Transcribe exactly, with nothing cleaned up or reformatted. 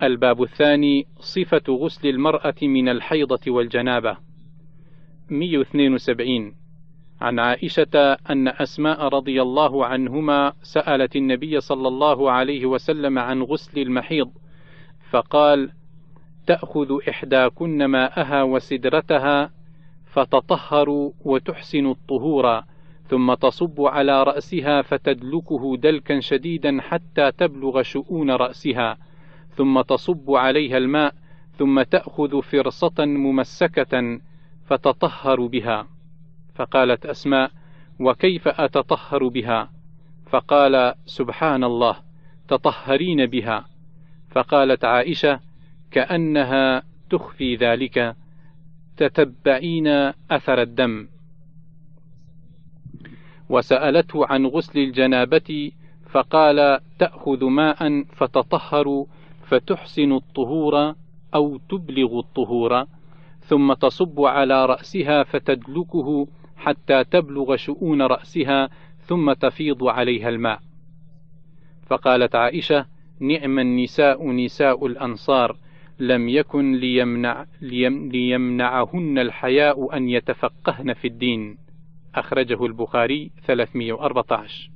الباب الثاني صفة غسل المرأة من الحيضة والجنابة. مئة واثنين وسبعين. عن عائشة أن أسماء رضي الله عنهما سألت النبي صلى الله عليه وسلم عن غسل المحيض، فقال: تأخذ إحداكن ماءها وسدرتها فتطهر وتحسن الطهور، ثم تصب على رأسها فتدلكه دلكا شديدا حتى تبلغ شؤون رأسها، ثم تصب عليها الماء، ثم تأخذ فرصة ممسكة فتطهر بها. فقالت أسماء: وكيف أتطهر بها؟ فقال: سبحان الله، تطهرين بها. فقالت عائشة: كأنها تخفي ذلك، تتبعين أثر الدم. وسألته عن غسل الجنابة فقال: تأخذ ماء فتطهر فتحسن الطهور أو تبلغ الطهور، ثم تصب على رأسها فتدلكه حتى تبلغ شؤون رأسها، ثم تفيض عليها الماء. فقالت عائشة: نعم النساء نساء الأنصار، لم يكن ليمنع ليم ليمنعهن الحياء أن يتفقهن في الدين. أخرجه البخاري ثلاثمئة وأربعة عشر.